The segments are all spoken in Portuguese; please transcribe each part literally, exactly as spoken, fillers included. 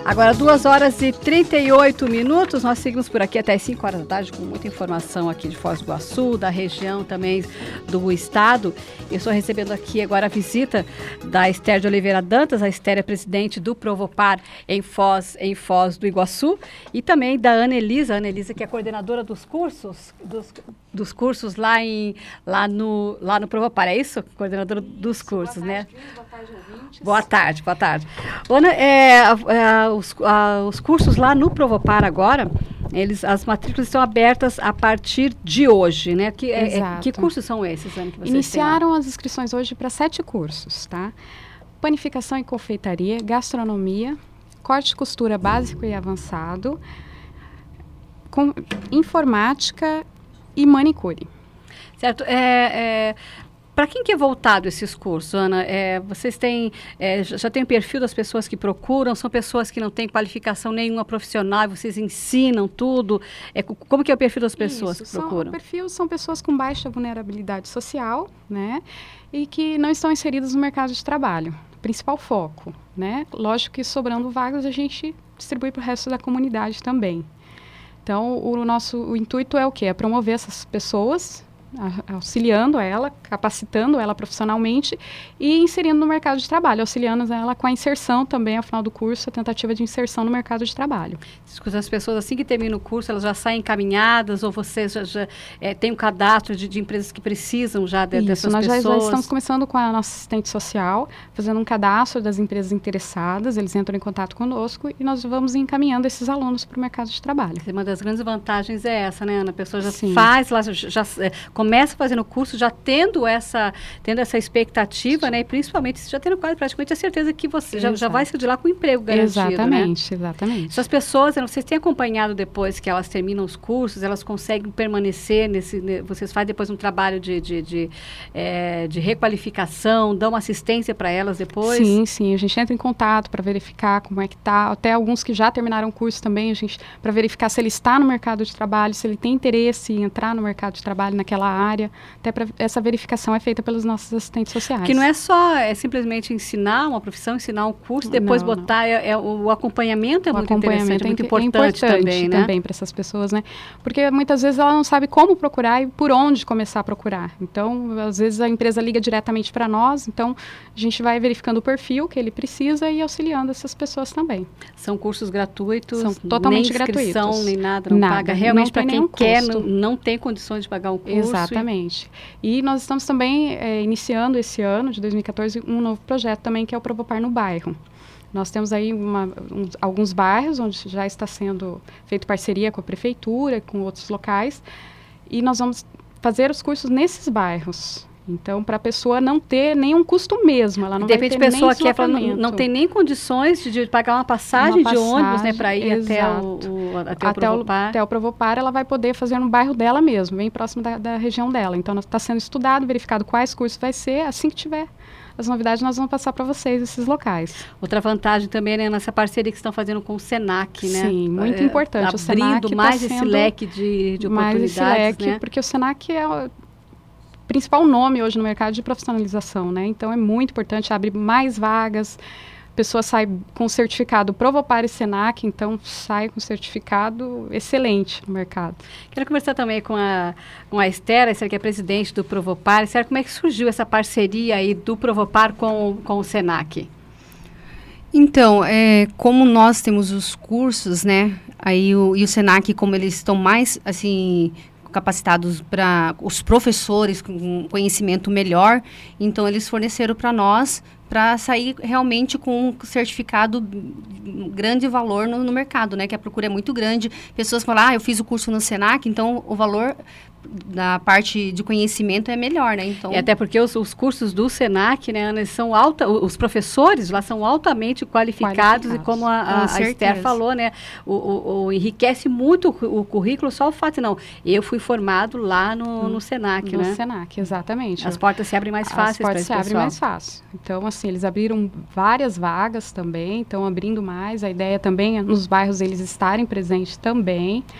Agora, duas horas e trinta e oito minutos, nós seguimos por aqui até as cinco horas da tarde com muita informação aqui de Foz do Iguaçu, da região também do estado. Eu estou recebendo aqui agora a visita da Esther de Oliveira Dantas, a Esther é presidente do Provopar em Foz, em Foz do Iguaçu, e também da Ana Elisa, Ana Elisa que é coordenadora dos cursos, dos, dos cursos lá, em, lá, no, lá no Provopar, é isso? Coordenadora dos cursos, boa tarde, né? Boa tarde, ouvintes. Boa tarde, boa tarde. Ana, é, é, os, a, os cursos lá no Provopar agora, eles, as matrículas estão abertas a partir de hoje, né? Que, é, é, que cursos são esses, Ana, que vocês Iniciaram as inscrições hoje para sete cursos, tá? Panificação e confeitaria, gastronomia, corte e costura básico e avançado, com informática e manicure. Certo. É, é, para quem que é voltado esses cursos, Ana? É, vocês têm, é, já tem o perfil das pessoas que procuram? São pessoas que não têm qualificação nenhuma profissional, vocês ensinam tudo? É, como que é o perfil das pessoas Isso, que são, procuram? O perfil são pessoas com baixa vulnerabilidade social, né? E que não estão inseridas no mercado de trabalho. Principal foco, né? Lógico que sobrando vagas a gente distribui para o resto da comunidade também. Então, o nosso o intuito é o quê? É promover essas pessoas, a, auxiliando ela, capacitando ela profissionalmente e inserindo no mercado de trabalho, auxiliando ela com a inserção também, ao final do curso, a tentativa de inserção no mercado de trabalho. As pessoas, assim que terminam o curso, elas já saem encaminhadas ou vocês já, já é, têm um cadastro de, de empresas que precisam já de, Isso, dessas nós pessoas? Nós já, já estamos começando com a nossa assistente social, fazendo um cadastro das empresas interessadas, eles entram em contato conosco e nós vamos encaminhando esses alunos para o mercado de trabalho. Uma das grandes vantagens é essa, né, Ana? A pessoa já Sim. faz, lá, já, já é, começa fazendo o curso, já tendo essa, tendo essa expectativa, né? E principalmente, já tendo quase praticamente a certeza que você já, já vai sair de lá com o emprego garantido, Exatamente, né? exatamente. Essas pessoas, vocês têm acompanhado depois que elas terminam os cursos, elas conseguem permanecer nesse, né, vocês fazem depois um trabalho de, de, de, é, de requalificação, dão assistência para elas depois? Sim, sim, a gente entra em contato para verificar como é que está, até alguns que já terminaram o curso também, a gente, para verificar se ele está no mercado de trabalho, se ele tem interesse em entrar no mercado de trabalho naquela área. Até pra, essa verificação é feita pelos nossos assistentes sociais. Que não é só é simplesmente ensinar uma profissão, ensinar um curso, depois não, botar, não. É, é, o acompanhamento é o muito acompanhamento interessante, é muito é importante, importante também, né? também para essas pessoas, né? Porque muitas vezes ela não sabe como procurar e por onde começar a procurar. Então, às vezes a empresa liga diretamente para nós, então a gente vai verificando o perfil que ele precisa e auxiliando essas pessoas também. São cursos gratuitos? São totalmente nem inscrição, gratuitos. Nem nada, não nada, paga. Realmente para quem quer, não, não tem condições de pagar um curso. Exatamente. E, e nós estamos também é, iniciando esse ano, de dois mil e quatorze, um novo projeto também, que é o Provopar no Bairro. Nós temos aí uma, um, alguns bairros onde já está sendo feita parceria com a prefeitura, com outros locais, e nós vamos fazer os cursos nesses bairros. Então, para a pessoa não ter nenhum custo mesmo, ela não de vai ter repente, a pessoa nem que é, não, não tem nem condições de, de pagar uma passagem, uma passagem de ônibus, né, para ir até o, o, até, até, o Provopar. O, até o Provopar, ela vai poder fazer no bairro dela mesmo, bem próximo da, da região dela. Então, está sendo estudado, verificado quais cursos vai ser, assim que tiver as novidades, nós vamos passar para vocês esses locais. Outra vantagem também, né, nessa parceria que estão fazendo com o Senac, né? Sim, muito é, importante. Abrindo o Senac mais tá esse leque de, de oportunidades, mais esse leque, né? Porque o Senac é o principal nome hoje no mercado de profissionalização, né? Então, é muito importante, abre mais vagas, a pessoa sai com certificado Provopar e Senac, então sai com certificado excelente no mercado. Quero conversar também com a, com a Esther, a Esther que é presidente do Provopar. Esther, como é que surgiu essa parceria aí do Provopar com, com o Senac? Então, é, como nós temos os cursos, né, aí o, e o Senac, como eles estão mais, assim, capacitados para os professores com conhecimento melhor, então eles forneceram para nós para sair realmente com um certificado grande valor no, no mercado, né? Que a procura é muito grande. Pessoas falam, ah, eu fiz o curso no Senac, então o valor da parte de conhecimento é melhor, né? Então, e até porque os, os cursos do Senac, né, Ana, são alta, os professores lá são altamente qualificados, qualificados. E como a, a, a Esther falou, né, o, o, o enriquece muito o, o currículo, só o fato, não, eu fui formado lá no, no Senac, no né? No Senac, exatamente. As portas se abrem mais fáceis para esse pessoal. As portas se abrem mais fácil. Então, assim, eles abriram várias vagas também, estão abrindo mais, a ideia também é nos bairros eles estarem presentes também.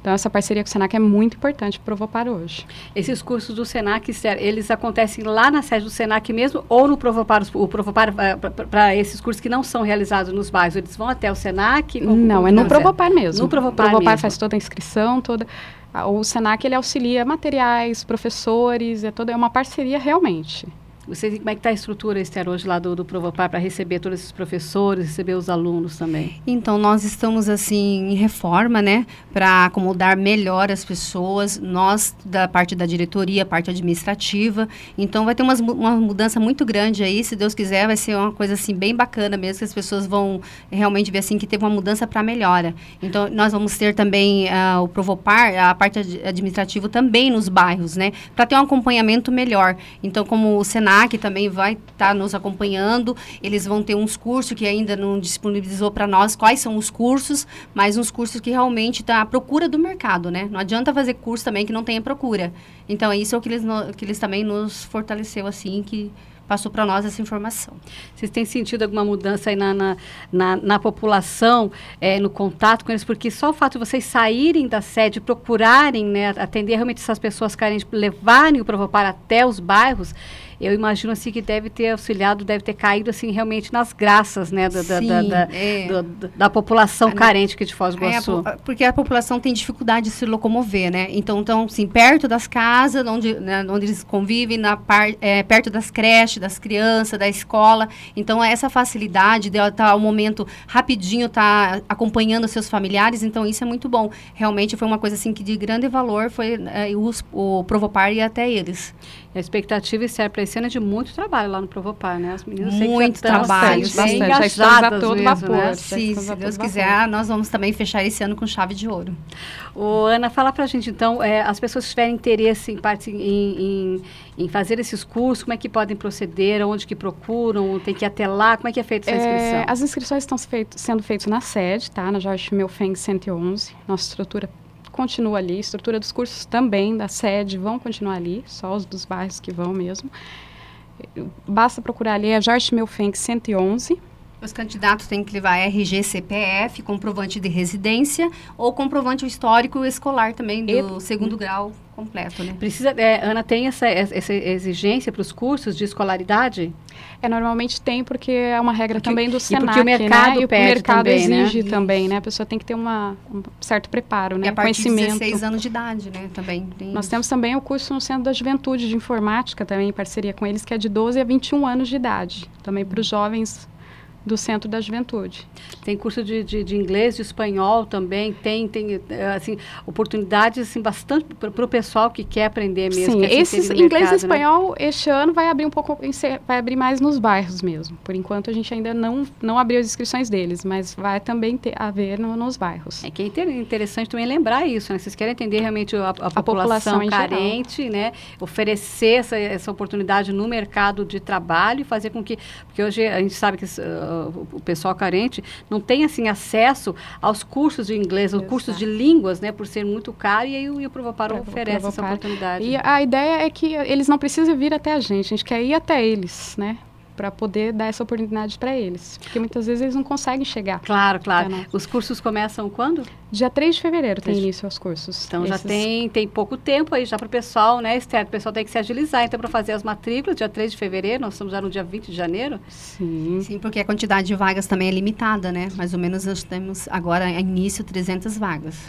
Então, essa parceria com o Senac é muito importante para o Provopar hoje. Esses cursos do Senac, eles acontecem lá na sede do Senac mesmo ou no Provopar? O Provopar, para esses cursos que não são realizados nos bairros, eles vão até o Senac? Não, é no Provopar mesmo. No Provopar, o Provopar mesmo. faz toda a inscrição, toda... O Senac, ele auxilia materiais, professores, é, toda, é uma parceria realmente. Vocês, como é que está a estrutura, Esther, hoje lá do, do Provopar para receber todos esses professores, receber os alunos também? Então, nós estamos, assim, em reforma, né, para acomodar melhor as pessoas, nós, da parte da diretoria, parte administrativa, então vai ter umas, uma mudança muito grande aí, se Deus quiser, vai ser uma coisa, assim, bem bacana mesmo, que as pessoas vão realmente ver, assim, que teve uma mudança para melhora. Então, nós vamos ter também uh, o Provopar, a parte ad- administrativa também nos bairros, né, para ter um acompanhamento melhor. Então, como o Senac que também vai estar tá nos acompanhando, eles vão ter uns cursos que ainda não disponibilizou para nós quais são os cursos, mas uns cursos que realmente está à procura do mercado, né? Não adianta fazer curso também que não tenha procura. Então, é isso que eles, no, que eles também nos fortaleceu, assim, que passou para nós essa informação. Vocês têm sentido alguma mudança aí na, na, na, na população, é, no contato com eles? Porque só o fato de vocês saírem da sede, procurarem, né, atender realmente essas pessoas carentes, levarem o Provopar até os bairros, eu imagino assim que deve ter auxiliado, deve ter caído assim realmente nas graças, né, da, Sim, da, da, é. da, da, da população a, carente aqui de Foz do Iguaçu. É, a, porque a população tem dificuldade de se locomover, né? Então, então assim, perto das casas, onde, né, onde eles convivem, na par, é, perto das creches, das crianças, da escola. Então, essa facilidade de estar ao momento rapidinho, estar tá acompanhando seus familiares, então isso é muito bom. Realmente foi uma coisa assim que de grande valor foi é, o, o Provopar e até eles. A expectativa é para esse ano é de muito trabalho lá no Provopar, né? As meninas muito trabalho, bastante, bastante. bem Já estamos a todo mesmo, vapor. né? Sim, se Deus quiser, nós vamos também fechar esse ano com chave de ouro. Ô, Ana, fala pra gente, então, é, as pessoas que tiverem interesse em, parte, em, em, em fazer esses cursos, como é que podem proceder, onde que procuram, tem que ir até lá, como é que é feita essa inscrição? É, as inscrições estão feito, sendo feitas na sede, tá? Na Jorge Melfeng cento e onze, nossa estrutura continua ali, a estrutura dos cursos também da sede vão continuar ali, só os dos bairros que vão mesmo. Basta procurar ali, é Jorge Melfeng cento e onze. Os candidatos têm que levar R G, C P F, comprovante de residência ou comprovante histórico escolar também, do e... segundo grau completo, né? Precisa, é, Ana, tem essa, essa exigência para os cursos de escolaridade? É, normalmente tem, porque é uma regra porque, também do Senac, e porque o mercado, né? pede e o mercado também, exige né? também, né? A pessoa tem que ter uma, um certo preparo, né? E a partir Conhecimento. de dezesseis anos de idade, né? Também tem Nós isso. temos também o curso no Centro da Juventude de Informática, também em parceria com eles, que é de doze a vinte e um anos de idade, também para os jovens do Centro da Juventude. Tem curso de, de, de inglês, de espanhol também, tem, tem assim, oportunidades assim, bastante para o pessoal que quer aprender mesmo. Sim, quer esses no inglês mercado, e espanhol, né? Este ano vai abrir um pouco, vai abrir mais nos bairros mesmo. Por enquanto, a gente ainda não, não abriu as inscrições deles, mas vai também ter, haver no, nos bairros. É que é interessante também lembrar isso, né? Vocês querem entender realmente a, a, a população, população carente, né? Oferecer essa, essa oportunidade no mercado de trabalho e fazer com que... Porque hoje a gente sabe que uh, o pessoal carente não tem, assim, acesso aos cursos de inglês, aos Exato. cursos de línguas, né? Por ser muito caro, e aí o, o Provopar Pra, oferece Provopar. essa oportunidade. E a ideia é que eles não precisam vir até a gente, a gente quer ir até eles, né? Para poder dar essa oportunidade para eles. Porque muitas vezes eles não conseguem chegar. Claro, claro. Os cursos começam quando? Dia três de fevereiro tem início aos cursos. Então, Esses... já tem, tem pouco tempo aí já para o pessoal, né, Esther? O pessoal tem que se agilizar, então, para fazer as matrículas, dia três de fevereiro, nós estamos já no dia vinte de janeiro. Sim. Sim, porque a quantidade de vagas também é limitada, né? Mais ou menos nós temos agora, a início, trezentas vagas.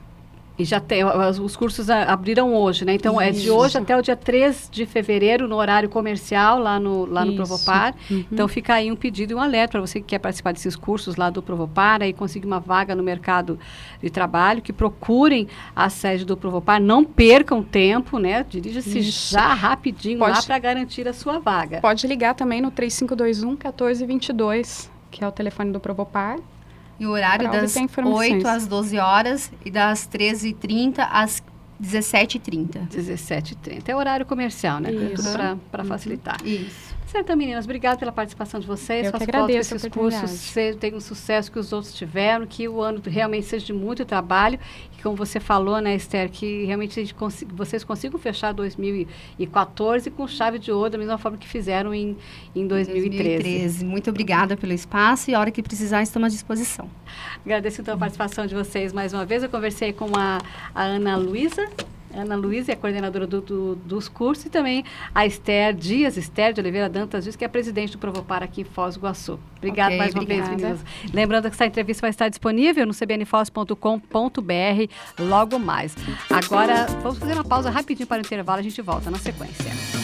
E já tem, os, os cursos a, abriram hoje, né? Então, Isso. é de hoje até o dia três de fevereiro, no horário comercial, lá no, lá no Provopar. Uhum. Então, fica aí um pedido e um alerta para você que quer participar desses cursos lá do Provopar, aí conseguir uma vaga no mercado de trabalho, que procurem a sede do Provopar, não percam tempo, né? Dirija-se já rapidinho pode, lá para garantir a sua vaga. Pode ligar também no três cinco dois um, um quatro dois dois, que é o telefone do Provopar. E o horário das oito às doze horas e das treze e trinta às dezessete e trinta. dezessete e trinta. É horário comercial, né? Isso. Tudo para facilitar. Isso. Certo, meninas, obrigada pela participação de vocês. Eu Faço que agradeço que esses a oportunidade. cursos tenham o sucesso que os outros tiveram, que o ano realmente seja de muito trabalho, e como você falou, né, Esther, que realmente a gente cons- vocês consigam fechar dois mil e quatorze com chave de ouro, da mesma forma que fizeram em, em dois mil e treze. dois mil e treze. Muito obrigada pelo espaço e a hora que precisar estamos à disposição. Agradeço então a participação de vocês mais uma vez. Eu conversei com a, a Ana Luísa. Ana Luísa é a coordenadora do, do, dos cursos, e também a Esther Dias, Esther de Oliveira Dantas Dias, que é a presidente do Provopar aqui em Foz do Iguaçu. Obrigada okay, mais uma obrigada. vez, meninas. Lembrando que essa entrevista vai estar disponível no c b n foz ponto com ponto b r logo mais. Agora, vamos fazer uma pausa rapidinho para o intervalo, a gente volta na sequência.